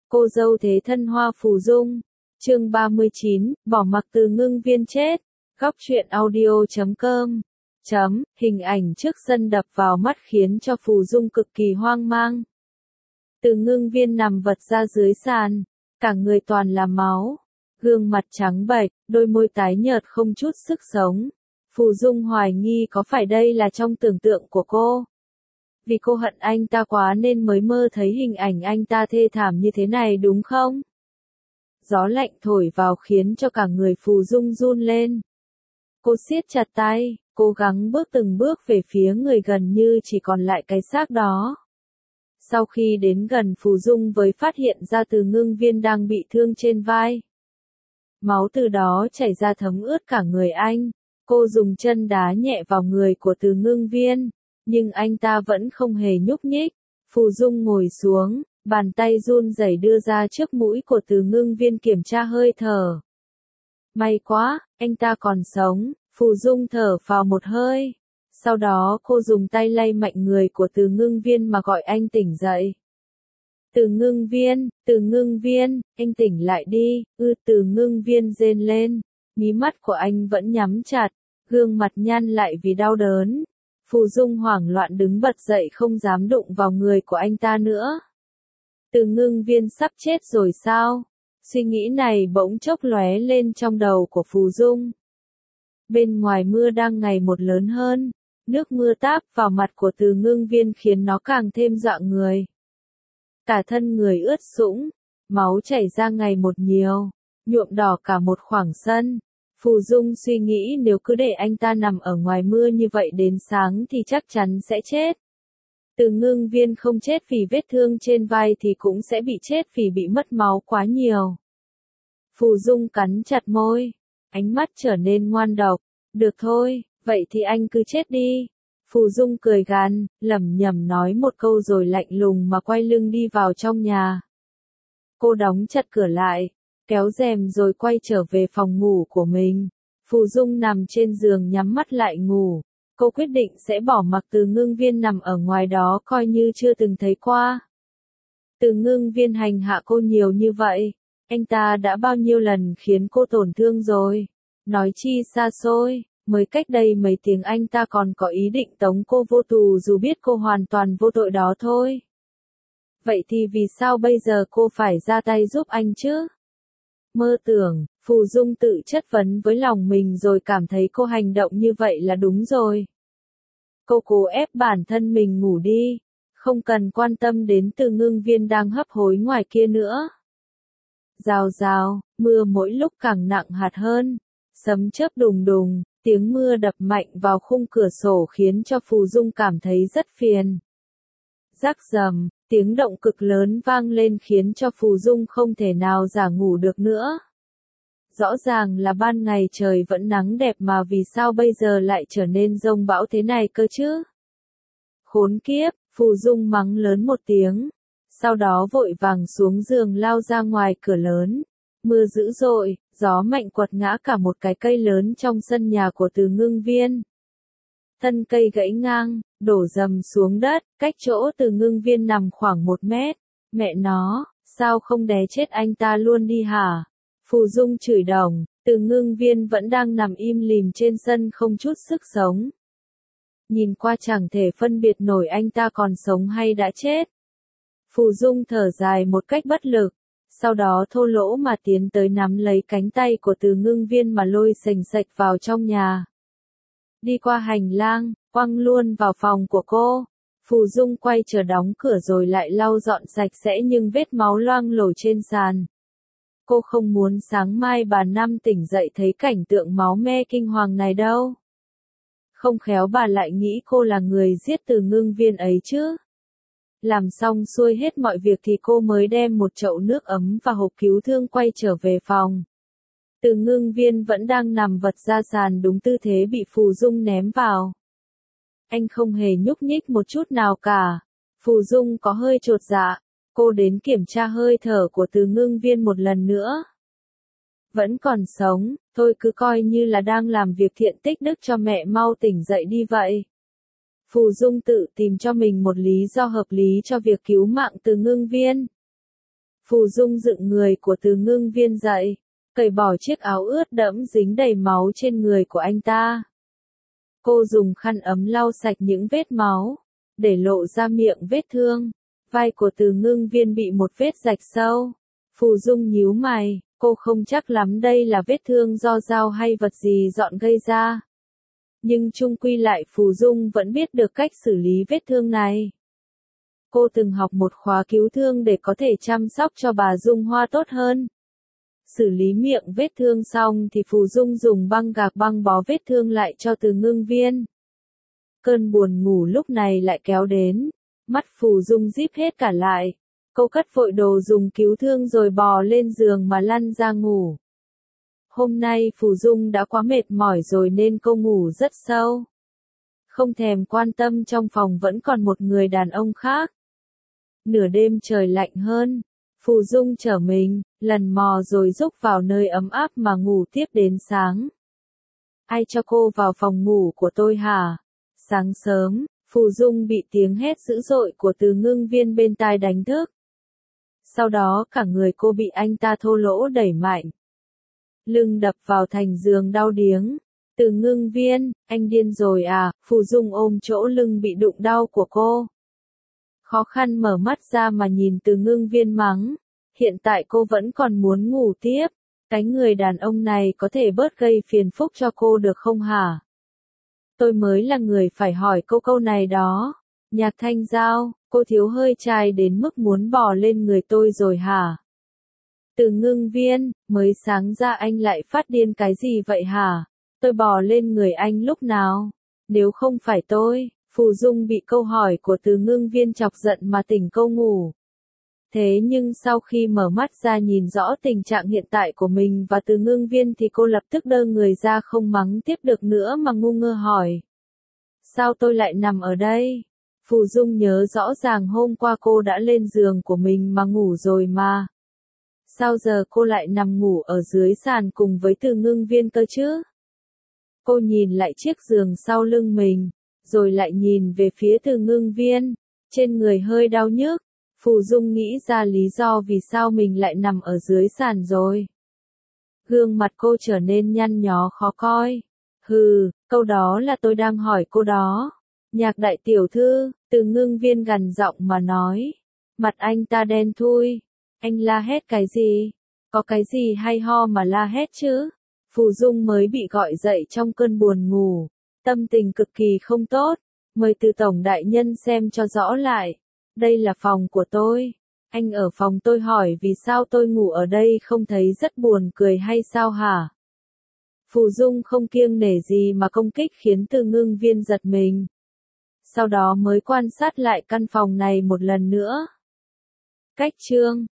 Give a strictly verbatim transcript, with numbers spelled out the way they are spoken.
Cô dâu thế thân Hoa Phù Dung. Chương ba mươi chín, bỏ mặc Từ Ngưng Viên chết. Góc truyện audio chấm com. Chấm, hình ảnh trước sân đập vào mắt khiến cho Phù Dung cực kỳ hoang mang. Từ Ngưng Viên nằm vật ra dưới sàn, cả người toàn là máu, gương mặt trắng bệch, đôi môi tái nhợt không chút sức sống. Phù Dung hoài nghi có phải đây là trong tưởng tượng của cô. Vì cô hận anh ta quá nên mới mơ thấy hình ảnh anh ta thê thảm như thế này đúng không? Gió lạnh thổi vào khiến cho cả người Phù Dung run lên. Cô siết chặt tay, cố gắng bước từng bước về phía người gần như chỉ còn lại cái xác đó. Sau khi đến gần Phù Dung mới phát hiện ra Từ Ngưng Viên đang bị thương trên vai. Máu từ đó chảy ra thấm ướt cả người anh. Cô dùng chân đá nhẹ vào người của Từ Ngưng Viên, nhưng anh ta vẫn không hề nhúc nhích. Phù Dung ngồi xuống, bàn tay run rẩy đưa ra trước mũi của Từ Ngưng Viên kiểm tra hơi thở. May quá, anh ta còn sống. Phù Dung thở phào một hơi. Sau đó cô dùng tay lay mạnh người của Từ Ngưng Viên mà gọi anh tỉnh dậy. Từ Ngưng Viên, Từ Ngưng Viên, anh tỉnh lại đi. Ư Từ Ngưng Viên rên lên. Mí mắt của anh vẫn nhắm chặt, gương mặt nhăn lại vì đau đớn. Phù Dung hoảng loạn đứng bật dậy không dám đụng vào người của anh ta nữa. Từ Ngưng Viên sắp chết rồi sao? Suy nghĩ này bỗng chốc lóe lên trong đầu của Phù Dung. Bên ngoài mưa đang ngày một lớn hơn, nước mưa táp vào mặt của Từ Ngưng Viên khiến nó càng thêm dọa người. Cả thân người ướt sũng, máu chảy ra ngày một nhiều, nhuộm đỏ cả một khoảng sân. Phù Dung suy nghĩ nếu cứ để anh ta nằm ở ngoài mưa như vậy đến sáng thì chắc chắn sẽ chết. Từ Ngưng Viên không chết vì vết thương trên vai thì cũng sẽ bị chết vì bị mất máu quá nhiều. Phù Dung cắn chặt môi, ánh mắt trở nên ngoan độc. Được thôi, vậy thì anh cứ chết đi. Phù Dung cười gằn, lẩm nhẩm nói một câu rồi lạnh lùng mà quay lưng đi vào trong nhà. Cô đóng chặt cửa lại, kéo rèm rồi quay trở về phòng ngủ của mình. Phù Dung nằm trên giường nhắm mắt lại ngủ. Cô quyết định sẽ bỏ mặc Từ Ngưng Viên nằm ở ngoài đó coi như chưa từng thấy qua. Từ Ngưng Viên hành hạ cô nhiều như vậy, anh ta đã bao nhiêu lần khiến cô tổn thương rồi. Nói chi xa xôi, mới cách đây mấy tiếng anh ta còn có ý định tống cô vô tù dù biết cô hoàn toàn vô tội đó thôi. Vậy thì vì sao bây giờ cô phải ra tay giúp anh chứ? Mơ tưởng, Phù Dung tự chất vấn với lòng mình rồi cảm thấy cô hành động như vậy là đúng rồi. Cô cố ép bản thân mình ngủ đi, không cần quan tâm đến Từ Ngưng Viên đang hấp hối ngoài kia nữa. Rào rào, mưa mỗi lúc càng nặng hạt hơn, sấm chớp đùng đùng, tiếng mưa đập mạnh vào khung cửa sổ khiến cho Phù Dung cảm thấy rất phiền. Rắc rầm, tiếng động cực lớn vang lên khiến cho Phù Dung không thể nào giả ngủ được nữa. Rõ ràng là ban ngày trời vẫn nắng đẹp mà vì sao bây giờ lại trở nên giông bão thế này cơ chứ? Khốn kiếp, Phù Dung mắng lớn một tiếng, sau đó vội vàng xuống giường lao ra ngoài cửa lớn. Mưa dữ dội, gió mạnh quật ngã cả một cái cây lớn trong sân nhà của Từ Ngưng Viên. Thân cây gãy ngang, đổ rầm xuống đất, cách chỗ Từ Ngưng Viên nằm khoảng một mét. Mẹ nó, sao không đè chết anh ta luôn đi hả? Phù Dung chửi đồng, Từ Ngưng Viên vẫn đang nằm im lìm trên sân không chút sức sống. Nhìn qua chẳng thể phân biệt nổi anh ta còn sống hay đã chết. Phù Dung thở dài một cách bất lực, sau đó thô lỗ mà tiến tới nắm lấy cánh tay của Từ Ngưng Viên mà lôi sềnh sệch vào trong nhà. Đi qua hành lang, quăng luôn vào phòng của cô. Phù Dung quay trở đóng cửa rồi lại lau dọn sạch sẽ nhưng vết máu loang lổ trên sàn. Cô không muốn sáng mai bà Năm tỉnh dậy thấy cảnh tượng máu me kinh hoàng này đâu. Không khéo bà lại nghĩ cô là người giết Từ Ngưng Viên ấy chứ. Làm xong xuôi hết mọi việc thì cô mới đem một chậu nước ấm và hộp cứu thương quay trở về phòng. Từ Ngưng Viên vẫn đang nằm vật ra sàn đúng tư thế bị Phù Dung ném vào. Anh không hề nhúc nhích một chút nào cả. Phù Dung có hơi chột dạ. Cô đến kiểm tra hơi thở của Từ Ngưng Viên một lần nữa. Vẫn còn sống, thôi cứ coi như là đang làm việc thiện tích đức cho mẹ mau tỉnh dậy đi vậy. Phù Dung tự tìm cho mình một lý do hợp lý cho việc cứu mạng Từ Ngưng Viên. Phù Dung dựng người của Từ Ngưng Viên dậy, cởi bỏ chiếc áo ướt đẫm dính đầy máu trên người của anh ta. Cô dùng khăn ấm lau sạch những vết máu, để lộ ra miệng vết thương. Vai của Từ Ngưng Viên bị một vết rạch sâu. Phù Dung nhíu mày, cô không chắc lắm đây là vết thương do dao hay vật gì dọn gây ra. Nhưng chung quy lại Phù Dung vẫn biết được cách xử lý vết thương này. Cô từng học một khóa cứu thương để có thể chăm sóc cho bà Dung Hoa tốt hơn. Xử lý miệng vết thương xong thì Phù Dung dùng băng gạc băng bó vết thương lại cho Từ Ngưng Viên. Cơn buồn ngủ lúc này lại kéo đến, mắt Phù Dung díp hết cả lại. Cô cất vội đồ dùng cứu thương rồi bò lên giường mà lăn ra ngủ. Hôm nay Phù Dung đã quá mệt mỏi rồi nên cô ngủ rất sâu. Không thèm quan tâm trong phòng vẫn còn một người đàn ông khác. Nửa đêm trời lạnh hơn, Phù Dung trở mình, lần mò rồi rúc vào nơi ấm áp mà ngủ tiếp đến sáng. Ai cho cô vào phòng ngủ của tôi hả? Sáng sớm, Phù Dung bị tiếng hét dữ dội của Từ Ngưng Viên bên tai đánh thức. Sau đó cả người cô bị anh ta thô lỗ đẩy mạnh. Lưng đập vào thành giường đau điếng. Từ Ngưng Viên, anh điên rồi à? Phù Dung ôm chỗ lưng bị đụng đau của cô. Khó khăn mở mắt ra mà nhìn Từ Ngưng Viên mắng. Hiện tại cô vẫn còn muốn ngủ tiếp. Cái người đàn ông này có thể bớt gây phiền phức cho cô được không hả? Tôi mới là người phải hỏi cô câu này đó. Nhạc Thanh Giao, cô thiếu hơi trai đến mức muốn bò lên người tôi rồi hả? Từ Ngưng Viên, mới sáng ra anh lại phát điên cái gì vậy hả? Tôi bò lên người anh lúc nào? Nếu không phải tôi, Phù Dung bị câu hỏi của Từ Ngưng Viên chọc giận mà tỉnh câu ngủ. Thế nhưng sau khi mở mắt ra nhìn rõ tình trạng hiện tại của mình và Từ Ngưng Viên thì cô lập tức đơ người ra không mắng tiếp được nữa mà ngu ngơ hỏi. Sao tôi lại nằm ở đây? Phù Dung nhớ rõ ràng hôm qua cô đã lên giường của mình mà ngủ rồi mà. Sao giờ cô lại nằm ngủ ở dưới sàn cùng với Từ Ngưng Viên cơ chứ? Cô nhìn lại chiếc giường sau lưng mình, rồi lại nhìn về phía Từ Ngưng Viên, trên người hơi đau nhức. Phù Dung nghĩ ra lý do vì sao mình lại nằm ở dưới sàn rồi. Gương mặt cô trở nên nhăn nhó khó coi. Hừ, câu đó là tôi đang hỏi cô đó. Nhạc đại tiểu thư, Từ Ngưng Viên gằn giọng mà nói. Mặt anh ta đen thui. Anh la hét cái gì? Có cái gì hay ho mà la hét chứ? Phù Dung mới bị gọi dậy trong cơn buồn ngủ. Tâm tình cực kỳ không tốt. Mời Từ tổng đại nhân xem cho rõ lại. Đây là phòng của tôi. Anh ở phòng tôi hỏi vì sao tôi ngủ ở đây không thấy rất buồn cười hay sao hả? Phù Dung không kiêng nể gì mà công kích khiến Từ Ngưng Viên giật mình. Sau đó mới quan sát lại căn phòng này một lần nữa. Cách chương